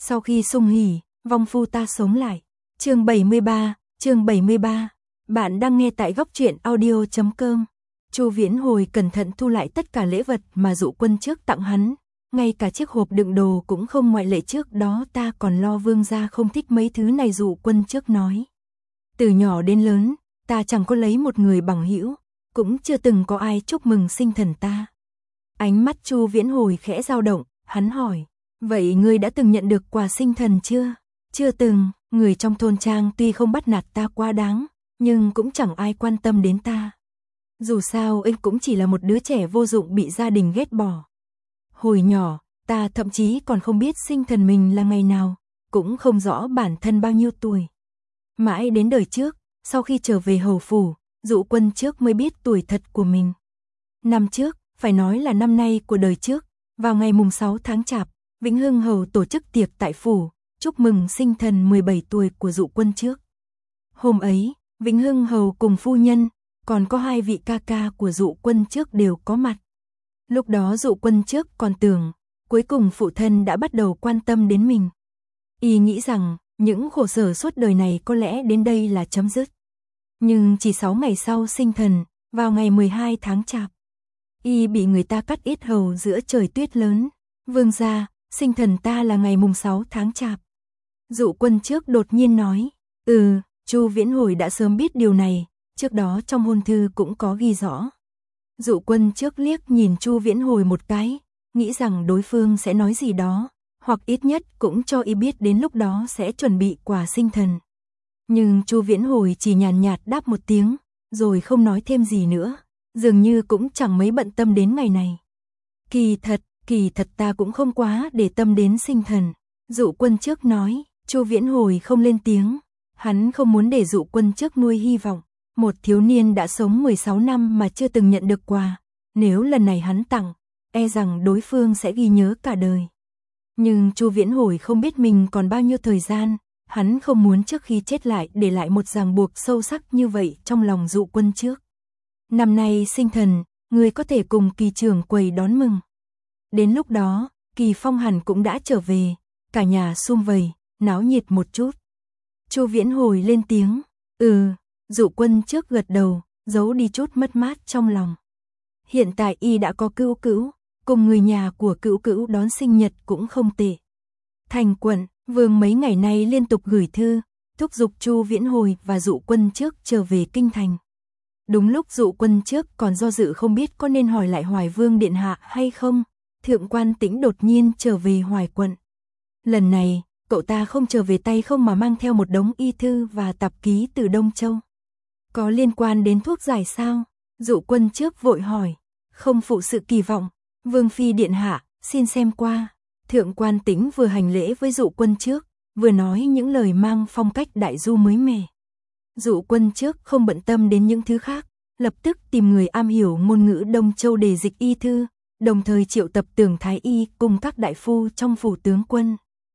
Sau khi sung hỉ, vong phu ta sống lại. Chương 73. Bạn đang nghe tại góc truyện audio.com. Chu Viễn Hồi cẩn thận thu lại tất cả lễ vật mà Dụ Quân trước tặng hắn, ngay cả chiếc hộp đựng đồ cũng không ngoại lệ. Trước đó ta còn lo Vương gia không thích mấy thứ này. Dụ Quân trước nói, từ nhỏ đến lớn, ta chẳng có lấy một người bằng hữu, cũng chưa từng có ai chúc mừng sinh thần ta. Ánh mắt Chu Viễn Hồi khẽ dao động, hắn hỏi, vậy ngươi đã từng nhận được quà sinh thần chưa? Chưa từng, người trong thôn trang tuy không bắt nạt ta quá đáng, nhưng cũng chẳng ai quan tâm đến ta. Dù sao anh cũng chỉ là một đứa trẻ vô dụng bị gia đình ghét bỏ. Hồi nhỏ, ta thậm chí còn không biết sinh thần mình là ngày nào, cũng không rõ bản thân bao nhiêu tuổi. Mãi đến đời trước, sau khi trở về hầu phủ, Dụ Quân trước mới biết tuổi thật của mình. Năm trước, phải nói là năm nay của đời trước, vào ngày mùng 6 tháng Chạp, Vĩnh Hưng Hầu tổ chức tiệc tại phủ, chúc mừng sinh thần 17 tuổi của Dụ Quân trước. Hôm ấy, Vĩnh Hưng Hầu cùng phu nhân, còn có hai vị ca ca của Dụ Quân trước đều có mặt. Lúc đó Dụ Quân trước còn tưởng, cuối cùng phụ thân đã bắt đầu quan tâm đến mình. Y nghĩ rằng, những khổ sở suốt đời này có lẽ đến đây là chấm dứt. Nhưng chỉ 6 ngày sau sinh thần, vào ngày 12 tháng Chạp, Y bị người ta cắt yết hầu giữa trời tuyết lớn. Vương gia, sinh thần ta là ngày mùng 6 tháng Chạp. Dụ Quân trước đột nhiên nói, Chu Viễn Hồi đã sớm biết điều này, trước đó trong hôn thư cũng có ghi rõ. Dụ Quân trước liếc nhìn Chu Viễn Hồi một cái, nghĩ rằng đối phương sẽ nói gì đó, hoặc ít nhất cũng cho Y biết đến lúc đó sẽ chuẩn bị quà sinh thần. Nhưng Chu Viễn Hồi chỉ nhàn nhạt đáp một tiếng, rồi không nói thêm gì nữa, dường như cũng chẳng mấy bận tâm đến ngày này. Kỳ thật ta cũng không quá để tâm đến sinh thần. Dụ Quân trước nói. Chu Viễn Hồi không lên tiếng, hắn không muốn để Dụ Quân trước nuôi hy vọng. Một thiếu niên đã sống 16 năm mà chưa từng nhận được quà, nếu lần này hắn tặng, e rằng đối phương sẽ ghi nhớ cả đời. Nhưng Chu Viễn Hồi không biết mình còn bao nhiêu thời gian, hắn không muốn trước khi chết lại để lại một ràng buộc sâu sắc như vậy trong lòng Dụ Quân trước. Năm nay sinh thần, người có thể cùng Kỳ trưởng quầy đón mừng. Đến lúc đó, Kỳ Phong hẳn cũng đã trở về, cả nhà sum vầy, náo nhiệt một chút. Chu Viễn Hồi lên tiếng, Dụ Quân trước gật đầu, giấu đi chút mất mát trong lòng. Hiện tại Y đã có Cữu Cữu, cùng người nhà của Cữu Cữu đón sinh nhật cũng không tệ. Thành quận, Vương mấy ngày nay liên tục gửi thư, thúc giục Chu Viễn Hồi và Dụ Quân trước trở về kinh thành. Đúng lúc Dụ Quân trước còn do dự không biết có nên hỏi lại Hoài Vương điện hạ hay không, Thượng quan Tĩnh đột nhiên trở về Hoài quận. Lần này, cậu ta không trở về tay không mà mang theo một đống y thư và tạp ký từ Đông Châu. Có liên quan đến thuốc giải sao? Dụ Quân trước vội hỏi. Không phụ sự kỳ vọng, Vương phi điện hạ, xin xem qua. Thượng quan Tĩnh vừa hành lễ với Dụ Quân trước, vừa nói những lời mang phong cách đại du mới mẻ. Dụ Quân trước không bận tâm đến những thứ khác, lập tức tìm người am hiểu ngôn ngữ Đông Châu để dịch y thư, đồng thời triệu tập Tưởng Thái Y cùng các đại phu trong phủ tướng quân.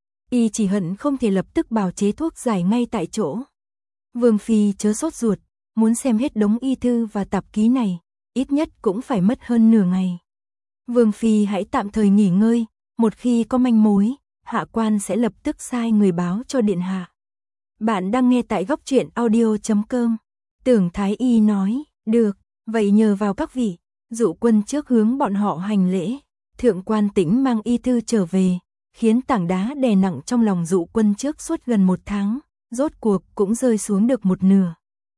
Y chỉ hận không thể lập tức bào chế thuốc giải ngay tại chỗ. Vương phi chớ sốt ruột, muốn xem hết đống y thư và tạp ký này, ít nhất cũng phải mất hơn nửa ngày. Vương phi hãy tạm thời nghỉ ngơi, một khi có manh mối, hạ quan sẽ lập tức sai người báo cho điện hạ. Bạn đang nghe tại góc truyện audio.com. Tưởng Thái Y nói, được, vậy nhờ vào các vị. Dụ Quân trước hướng bọn họ hành lễ. Thượng quan Tĩnh mang y thư trở về, khiến tảng đá đè nặng trong lòng Dụ Quân trước suốt gần 1 tháng, rốt cuộc cũng rơi xuống được một nửa.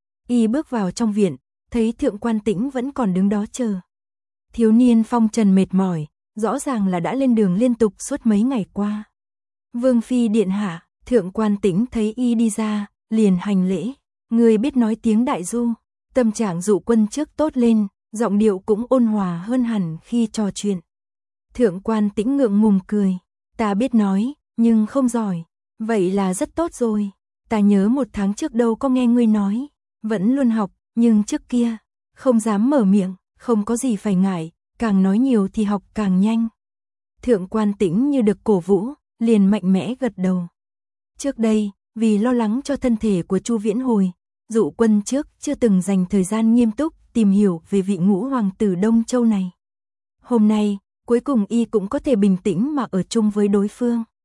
Y bước vào trong viện, thấy Thượng quan Tĩnh vẫn còn đứng đó chờ. Thiếu niên phong trần mệt mỏi, rõ ràng là đã lên đường liên tục suốt mấy ngày qua. Vương phi điện hạ. Thượng quan Tĩnh thấy Y đi ra, liền hành lễ. Người biết nói tiếng đại du. Tâm trạng Dụ Quân trước tốt lên, giọng điệu cũng ôn hòa hơn hẳn khi trò chuyện. Thượng quan Tĩnh ngượng ngùng cười. Ta biết nói, nhưng không giỏi. Vậy là rất tốt rồi. Ta nhớ 1 tháng trước đâu có nghe ngươi nói. Vẫn luôn học, nhưng trước kia, không dám mở miệng, không có gì phải ngại, càng nói nhiều thì học càng nhanh. Thượng quan Tĩnh như được cổ vũ, liền mạnh mẽ gật đầu. Trước đây, vì lo lắng cho thân thể của Chu Viễn Hồi, Dụ Quân trước chưa từng dành thời gian nghiêm túc tìm hiểu về vị ngũ hoàng tử Đông Châu này. Hôm nay, cuối cùng Y cũng có thể bình tĩnh mà ở chung với đối phương.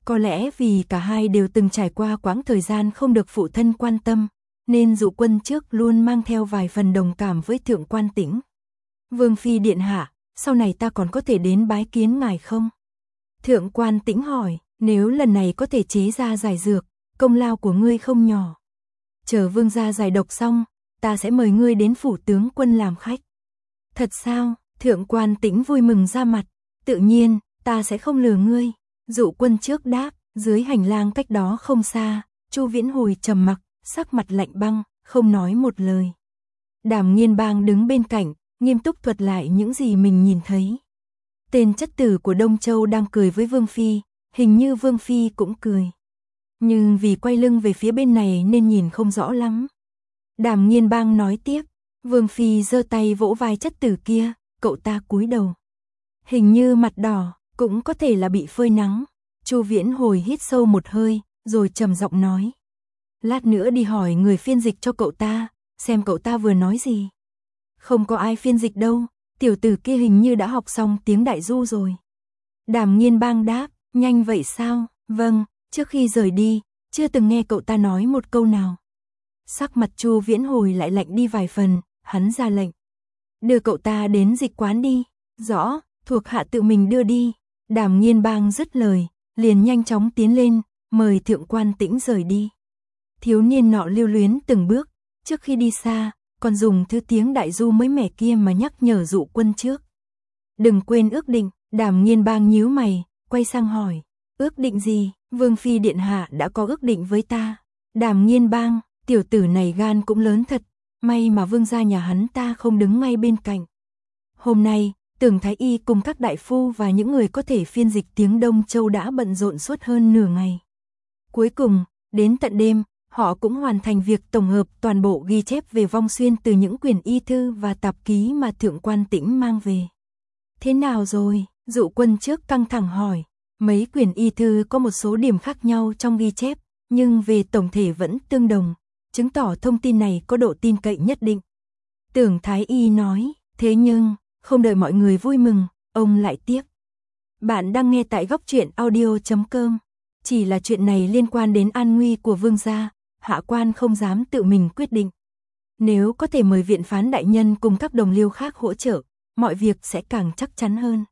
Có lẽ vì cả hai đều từng trải qua quãng thời gian không được phụ thân quan tâm, nên Dụ Quân trước luôn mang theo vài phần đồng cảm với Thượng Quan Tĩnh. Vương phi điện hạ, sau này ta còn có thể đến bái kiến ngài không? Thượng Quan Tĩnh hỏi, nếu lần này có thể chế ra giải dược, công lao của ngươi không nhỏ. Chờ vương gia giải độc xong, ta sẽ mời ngươi đến phủ tướng quân làm khách. Thật sao? Thượng Quan Tĩnh vui mừng ra mặt, tự nhiên, ta sẽ không lừa ngươi. Dụ Quân trước đáp, dưới hành lang cách đó không xa, Chu Viễn Hồi trầm mặc, sắc mặt lạnh băng, không nói một lời. Đàm Nghiên Bang đứng bên cạnh, nghiêm túc thuật lại những gì mình nhìn thấy. Tên chất tử của Đông Châu đang cười với Vương phi, hình như Vương phi cũng cười. Nhưng vì quay lưng về phía bên này nên nhìn không rõ lắm. Đàm Nghiên Bang nói tiếp, Vương phi giơ tay vỗ vai chất tử kia, cậu ta cúi đầu. Hình như mặt đỏ, cũng có thể là bị phơi nắng. Chu Viễn Hồi hít sâu một hơi, rồi trầm giọng nói. Lát nữa đi hỏi người phiên dịch cho cậu ta, xem cậu ta vừa nói gì. Không có ai phiên dịch đâu, tiểu tử kia hình như đã học xong tiếng Đại Du rồi. Đàm Nghiên Bang đáp, nhanh vậy sao? Vâng, trước khi rời đi, chưa từng nghe cậu ta nói một câu nào. Sắc mặt Chu Viễn Hồi lại lạnh đi vài phần, hắn ra lệnh. Đưa cậu ta đến dịch quán đi. Rõ, thuộc hạ tự mình đưa đi. Đàm Nghiên Bang dứt lời, liền nhanh chóng tiến lên, mời Thượng Quan Tĩnh rời đi. Thiếu niên nọ lưu luyến từng bước, trước khi đi xa, còn dùng thứ tiếng Đại Du mới mẻ kia mà nhắc nhở Dụ Quân trước. Đừng quên ước định. Đàm Nghiên Bang nhíu mày, quay sang hỏi, ước định gì? Vương phi điện hạ đã có ước định với ta. Đàm Nghiên Bang, tiểu tử này gan cũng lớn thật, may mà vương gia nhà hắn ta không đứng ngay bên cạnh. Hôm nay, Tưởng Thái Y cùng các đại phu và những người có thể phiên dịch tiếng Đông Châu đã bận rộn suốt hơn nửa ngày. Cuối cùng, đến tận đêm, họ cũng hoàn thành việc tổng hợp toàn bộ ghi chép về Vong Xuyên từ những quyển y thư và tạp ký mà Thượng Quan Tĩnh mang về. Thế nào rồi? Dụ Quân trước căng thẳng hỏi. Mấy quyển y thư có một số điểm khác nhau trong ghi chép, nhưng về tổng thể vẫn tương đồng, chứng tỏ thông tin này có độ tin cậy nhất định. Tưởng Thái Y nói, thế nhưng, không đợi mọi người vui mừng, ông lại tiếp. Bạn đang nghe tại Góc Truyện Audio.com. Chỉ là chuyện này liên quan đến an nguy của vương gia, hạ quan không dám tự mình quyết định. Nếu có thể mời viện phán đại nhân cùng các đồng liêu khác hỗ trợ, mọi việc sẽ càng chắc chắn hơn.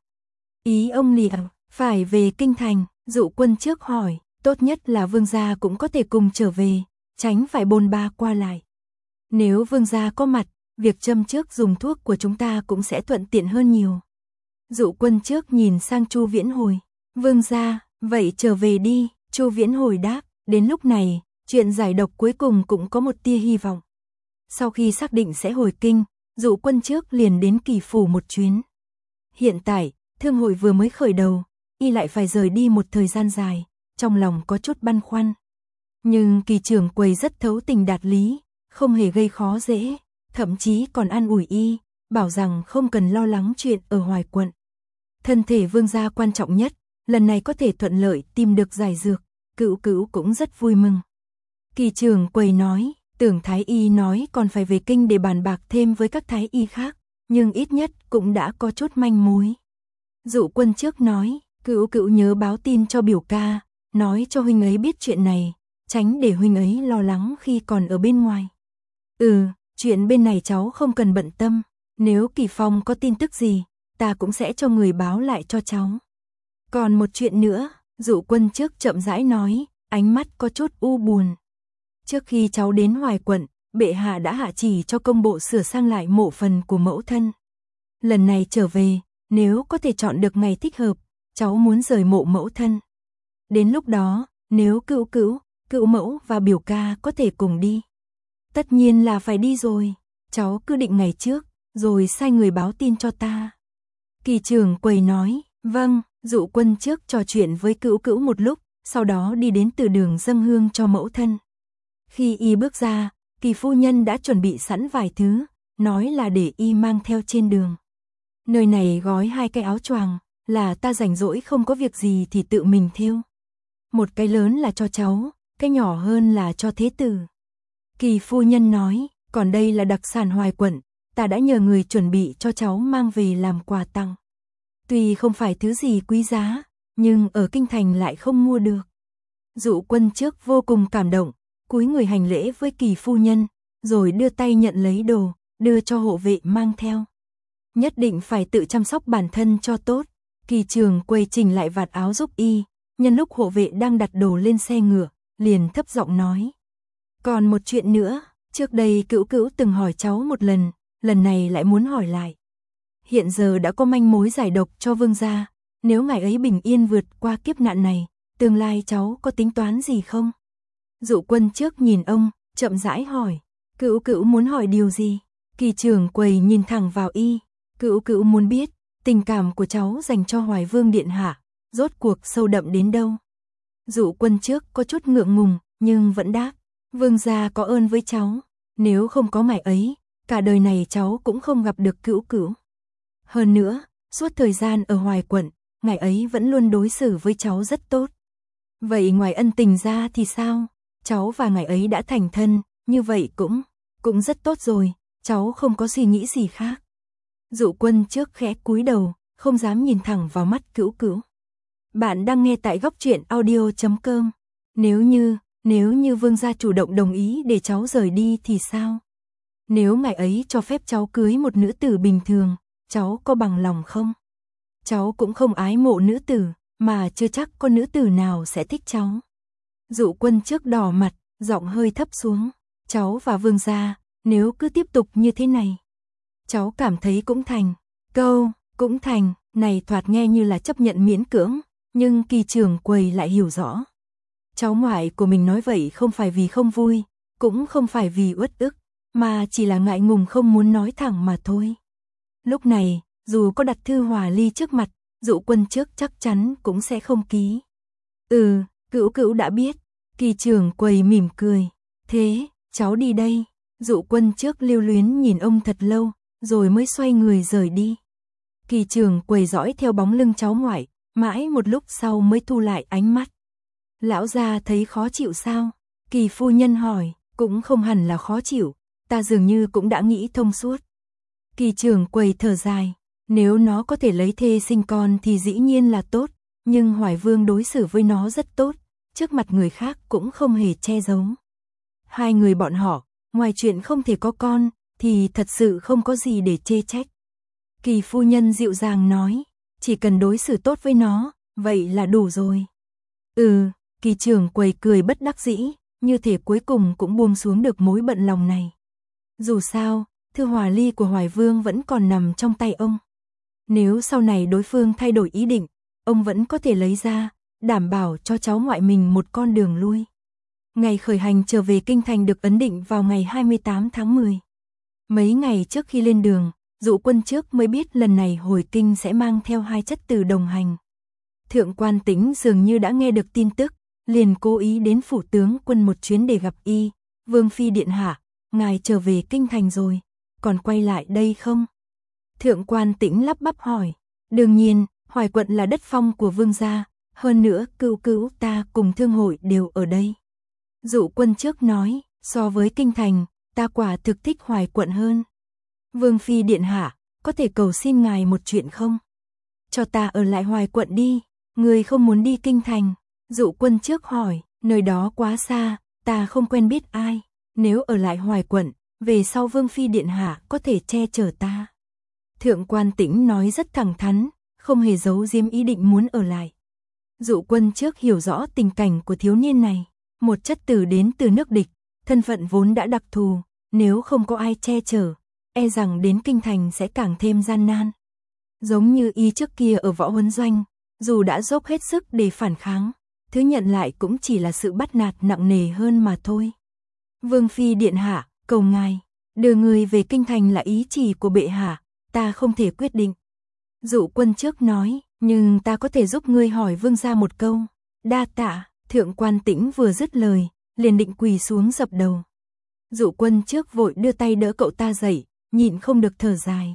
Ý ông là phải về kinh thành. Dụ Quân trước hỏi, tốt nhất là vương gia cũng có thể cùng trở về, tránh phải bôn ba qua lại. Nếu vương gia có mặt, việc châm trước dùng thuốc của chúng ta cũng sẽ thuận tiện hơn nhiều. Dụ Quân trước nhìn sang Chu Viễn Hồi, vương gia, vậy trở về đi. Chu Viễn Hồi đáp, đến lúc này, chuyện giải độc cuối cùng cũng có một tia hy vọng. Sau khi xác định sẽ hồi kinh, Dụ Quân trước liền đến Kỳ phủ một chuyến. Hiện tại, thương hội vừa mới khởi đầu, y lại phải rời đi một thời gian dài, trong lòng có chút băn khoăn. Nhưng Kỳ trưởng quầy rất thấu tình đạt lý, không hề gây khó dễ, thậm chí còn an ủi y, bảo rằng không cần lo lắng chuyện ở Hoài quận. Thân thể vương gia quan trọng nhất, lần này có thể thuận lợi tìm được giải dược, Cữu Cữu cũng rất vui mừng. Kỳ trưởng quầy nói, Tưởng Thái Y nói còn phải về kinh để bàn bạc thêm với các thái y khác, nhưng ít nhất cũng đã có chút manh mối. Dụ Quân trước nói, Cữu Cữu nhớ báo tin cho biểu ca, nói cho huynh ấy biết chuyện này, tránh để huynh ấy lo lắng khi còn ở bên ngoài. Chuyện bên này cháu không cần bận tâm, nếu Kỳ Phong có tin tức gì, ta cũng sẽ cho người báo lại cho cháu. Còn một chuyện nữa, Dụ Quân trước chậm rãi nói, ánh mắt có chút u buồn. Trước khi cháu đến Hoài quận, bệ hạ đã hạ chỉ cho công bộ sửa sang lại mộ phần của mẫu thân. Lần này trở về, nếu có thể chọn được ngày thích hợp, cháu muốn rời mộ mẫu thân. Đến lúc đó, nếu Cữu Cữu, Cữu mẫu và biểu ca có thể cùng đi. Tất nhiên là phải đi rồi, cháu cứ định ngày trước, rồi sai người báo tin cho ta. Kỳ trưởng quầy nói, vâng. Dụ Quân trước trò chuyện với Cữu Cữu một lúc, sau đó đi đến từ đường dâng hương cho mẫu thân. Khi y bước ra, Kỳ phu nhân đã chuẩn bị sẵn vài thứ, nói là để y mang theo trên đường. Nơi này gói 2 cái áo choàng, là ta rảnh rỗi không có việc gì thì tự mình thêu. Một cái lớn là cho cháu, cái nhỏ hơn là cho thế tử. Kỳ phu nhân nói, còn đây là đặc sản Hoài quận, ta đã nhờ người chuẩn bị cho cháu mang về làm quà tặng. Tuy không phải thứ gì quý giá, nhưng ở kinh thành lại không mua được. Dụ Quân trước vô cùng cảm động, cúi người hành lễ với Kỳ phu nhân, rồi đưa tay nhận lấy đồ, đưa cho hộ vệ mang theo. Nhất định phải tự chăm sóc bản thân cho tốt. Kỳ Trường Quầy chỉnh lại vạt áo giúp y, nhân lúc hộ vệ đang đặt đồ lên xe ngựa, liền thấp giọng nói. Còn một chuyện nữa, trước đây Cữu Cữu từng hỏi cháu một lần này lại muốn hỏi lại. Hiện giờ đã có manh mối giải độc cho Vương gia, nếu ngài ấy bình yên vượt qua kiếp nạn này, tương lai cháu có tính toán gì không? Dụ Quân trước nhìn ông, chậm rãi hỏi. Cữu Cữu muốn hỏi điều gì? Kỳ Trường Quầy nhìn thẳng vào y. Cữu Cữu muốn biết, tình cảm của cháu dành cho Hoài Vương điện hạ, rốt cuộc sâu đậm đến đâu? Dụ Quân trước có chút ngượng ngùng, nhưng vẫn đáp. Vương gia có ơn với cháu, nếu không có ngài ấy, cả đời này cháu cũng không gặp được Cữu Cữu. Hơn nữa, suốt thời gian ở Hoài quận, ngài ấy vẫn luôn đối xử với cháu rất tốt. Vậy ngoài ân tình ra thì sao? Cháu và ngài ấy đã thành thân, như vậy cũng rất tốt rồi, cháu không có suy nghĩ gì khác. Dụ Quân trước khẽ cúi đầu, không dám nhìn thẳng vào mắt Cữu Cữu. Bạn đang nghe tại góc truyện audio.com. Nếu như Vương gia chủ động đồng ý để cháu rời đi thì sao? Nếu ngài ấy cho phép cháu cưới một nữ tử bình thường, cháu có bằng lòng không? Cháu cũng không ái mộ nữ tử, mà chưa chắc có nữ tử nào sẽ thích cháu. Dụ Quân trước đỏ mặt, giọng hơi thấp xuống. Cháu và Vương gia, nếu cứ tiếp tục như thế này, cháu cảm thấy cũng thành. Câu, cũng thành, này thoạt nghe như là chấp nhận miễn cưỡng, nhưng Kỳ Trường Quầy lại hiểu rõ. Cháu ngoại của mình nói vậy không phải vì không vui, cũng không phải vì uất ức, mà chỉ là ngại ngùng không muốn nói thẳng mà thôi. Lúc này, dù có đặt thư hòa ly trước mặt, Dụ Quân trước chắc chắn cũng sẽ không ký. Cữu Cữu đã biết. Kỳ Trường Quầy mỉm cười. Thế, cháu đi đây. Dụ Quân trước lưu luyến nhìn ông thật lâu, rồi mới xoay người rời đi. Kỳ Trường Quầy dõi theo bóng lưng cháu ngoại, mãi một lúc sau mới thu lại ánh mắt. Lão gia thấy khó chịu sao? Kỳ phu nhân hỏi. Cũng không hẳn là khó chịu, ta dường như cũng đã nghĩ thông suốt. Kỳ Trường Quầy thở dài. Nếu nó có thể lấy thê sinh con thì dĩ nhiên là tốt, nhưng Hoài Vương đối xử với nó rất tốt, trước mặt người khác cũng không hề che giấu. Hai người bọn họ, ngoài chuyện không thể có con, thì thật sự không có gì để chê trách. Kỳ phu nhân dịu dàng nói, chỉ cần đối xử tốt với nó, vậy là đủ rồi. Kỳ Trường Quầy cười bất đắc dĩ, như thể cuối cùng cũng buông xuống được mối bận lòng này. Dù sao, thư hòa ly của Hoài Vương vẫn còn nằm trong tay ông. Nếu sau này đối phương thay đổi ý định, ông vẫn có thể lấy ra, đảm bảo cho cháu ngoại mình một con đường lui. Ngày khởi hành trở về kinh thành được ấn định vào ngày 28 tháng 10. Mấy ngày trước khi lên đường, Dụ Quân trước mới biết lần này hồi kinh sẽ mang theo hai chất tử đồng hành. Thượng quan Tĩnh dường như đã nghe được tin tức, liền cố ý đến phủ tướng quân một chuyến để gặp y. Vương phi điện hạ, ngài trở về kinh thành rồi, còn quay lại đây không? Thượng quan Tĩnh lắp bắp hỏi. Đương nhiên, Hoài quận là đất phong của Vương gia, hơn nữa Cữu Cữu ta cùng thương hội đều ở đây. Dụ Quân trước nói, so với kinh thành, ta quả thực thích Hoài quận hơn. Vương phi điện hạ, có thể cầu xin ngài một chuyện không? Cho ta ở lại Hoài quận đi, người không muốn đi kinh thành. Dụ Quân trước hỏi, nơi đó quá xa, ta không quen biết ai, nếu ở lại Hoài quận, về sau Vương phi điện hạ có thể che chở ta. Thượng quan Tĩnh nói rất thẳng thắn, không hề giấu giếm ý định muốn ở lại. Dụ Quân trước hiểu rõ tình cảnh của thiếu niên này, một chất tử đến từ nước địch, thân phận vốn đã đặc thù, nếu không có ai che chở, e rằng đến kinh thành sẽ càng thêm gian nan. Giống như y trước kia ở võ huấn doanh, dù đã dốc hết sức để phản kháng, thứ nhận lại cũng chỉ là sự bắt nạt nặng nề hơn mà thôi. Vương phi điện hạ, cầu ngài, đưa người về kinh thành là ý chỉ của bệ hạ, ta không thể quyết định. Dụ Quân trước nói, nhưng ta có thể giúp ngươi hỏi Vương gia một câu. Đa tạ. Thượng quan Tĩnh vừa dứt lời, liền định quỳ xuống dập đầu. Dụ Quân trước vội đưa tay đỡ cậu ta dậy, nhịn không được thở dài.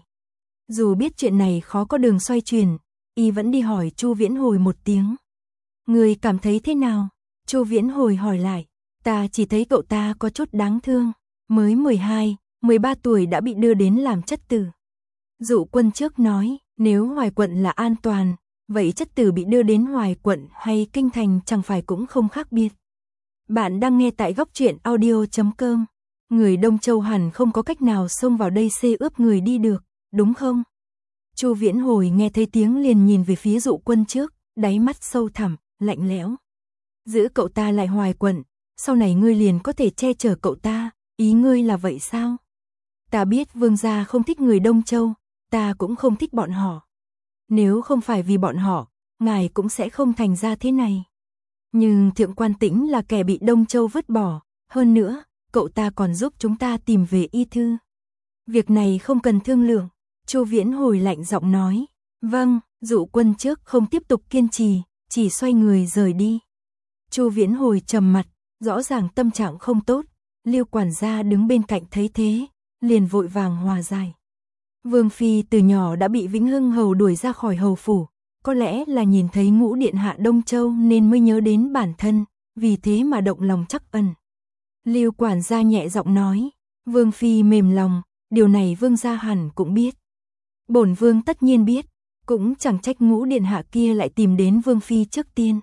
Dù biết chuyện này khó có đường xoay chuyển, y vẫn đi hỏi Chu Viễn Hồi một tiếng. Người cảm thấy thế nào? Chu Viễn Hồi hỏi lại. Ta chỉ thấy cậu ta có chút đáng thương, mới 12, 13 tuổi đã bị đưa đến làm chất tử. Dụ Quân trước nói, nếu Hoài quận là an toàn, vậy chất tử bị đưa đến Hoài Quận hay Kinh Thành chẳng phải cũng không khác biệt. Bạn đang nghe tại góc truyện audio.com. Người Đông Châu hẳn không có cách nào xông vào đây xê ướp người đi được, đúng không? Chu Viễn Hồi nghe thấy tiếng liền nhìn về phía Dụ Quân trước, đáy mắt sâu thẳm, lạnh lẽo. Giữ cậu ta lại Hoài Quận, sau này ngươi liền có thể che chở cậu ta, ý ngươi là vậy sao? Ta biết vương gia không thích người Đông Châu, ta cũng không thích bọn họ. Nếu không phải vì bọn họ, ngài cũng sẽ không thành ra thế này. Nhưng Thượng Quan Tĩnh là kẻ bị Đông Châu vứt bỏ, hơn nữa, cậu ta còn giúp chúng ta tìm về y thư. Việc này không cần thương lượng, Chu Viễn Hồi lạnh giọng nói. Vâng, Dụ Quân trước không tiếp tục kiên trì, chỉ xoay người rời đi. Chu Viễn Hồi trầm mặt, rõ ràng tâm trạng không tốt, Lưu quản gia đứng bên cạnh thấy thế, liền vội vàng hòa giải. Vương phi từ nhỏ đã bị Vĩnh Hưng hầu đuổi ra khỏi hầu phủ, có lẽ là nhìn thấy Ngũ điện hạ Đông Châu nên mới nhớ đến bản thân, vì thế mà động lòng trắc ẩn. Lưu quản gia nhẹ giọng nói, Vương phi mềm lòng, điều này vương gia hẳn cũng biết. Bổn vương tất nhiên biết, cũng chẳng trách Ngũ điện hạ kia lại tìm đến vương phi trước tiên.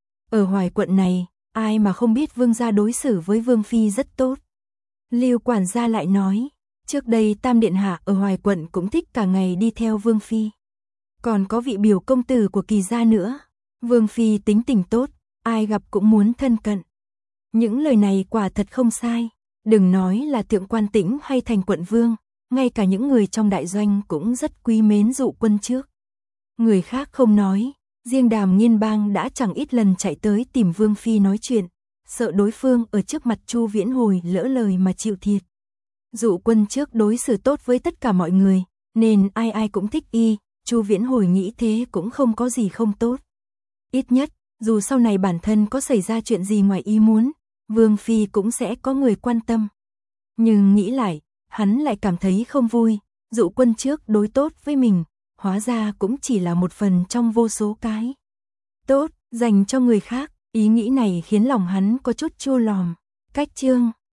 Ở Hoài Quận này, ai mà không biết vương gia đối xử với vương phi rất tốt. Lưu quản gia lại nói, trước đây Tam điện hạ ở Hoài Quận cũng thích cả ngày đi theo vương phi. Còn có vị biểu công tử của Kỳ gia nữa, vương phi tính tình tốt, ai gặp cũng muốn thân cận. Những lời này quả thật không sai, đừng nói là Thượng Quan Tĩnh hay thành quận vương, ngay cả những người trong đại doanh cũng rất quý mến Dụ Quân trước. Người khác không nói, riêng Đàm Nghiên Bang đã chẳng ít lần chạy tới tìm vương phi nói chuyện, sợ đối phương ở trước mặt Chu Viễn Hồi lỡ lời mà chịu thiệt. Dụ Quân trước đối xử tốt với tất cả mọi người, nên ai ai cũng thích y, Chu Viễn Hồi nghĩ thế cũng không có gì không tốt. Ít nhất, dù sau này bản thân có xảy ra chuyện gì ngoài ý muốn, vương phi cũng sẽ có người quan tâm. Nhưng nghĩ lại, hắn lại cảm thấy không vui, Dụ Quân trước đối tốt với mình, hóa ra cũng chỉ là một phần trong vô số cái tốt dành cho người khác, ý nghĩ này khiến lòng hắn có chút chua lòm. Cách chương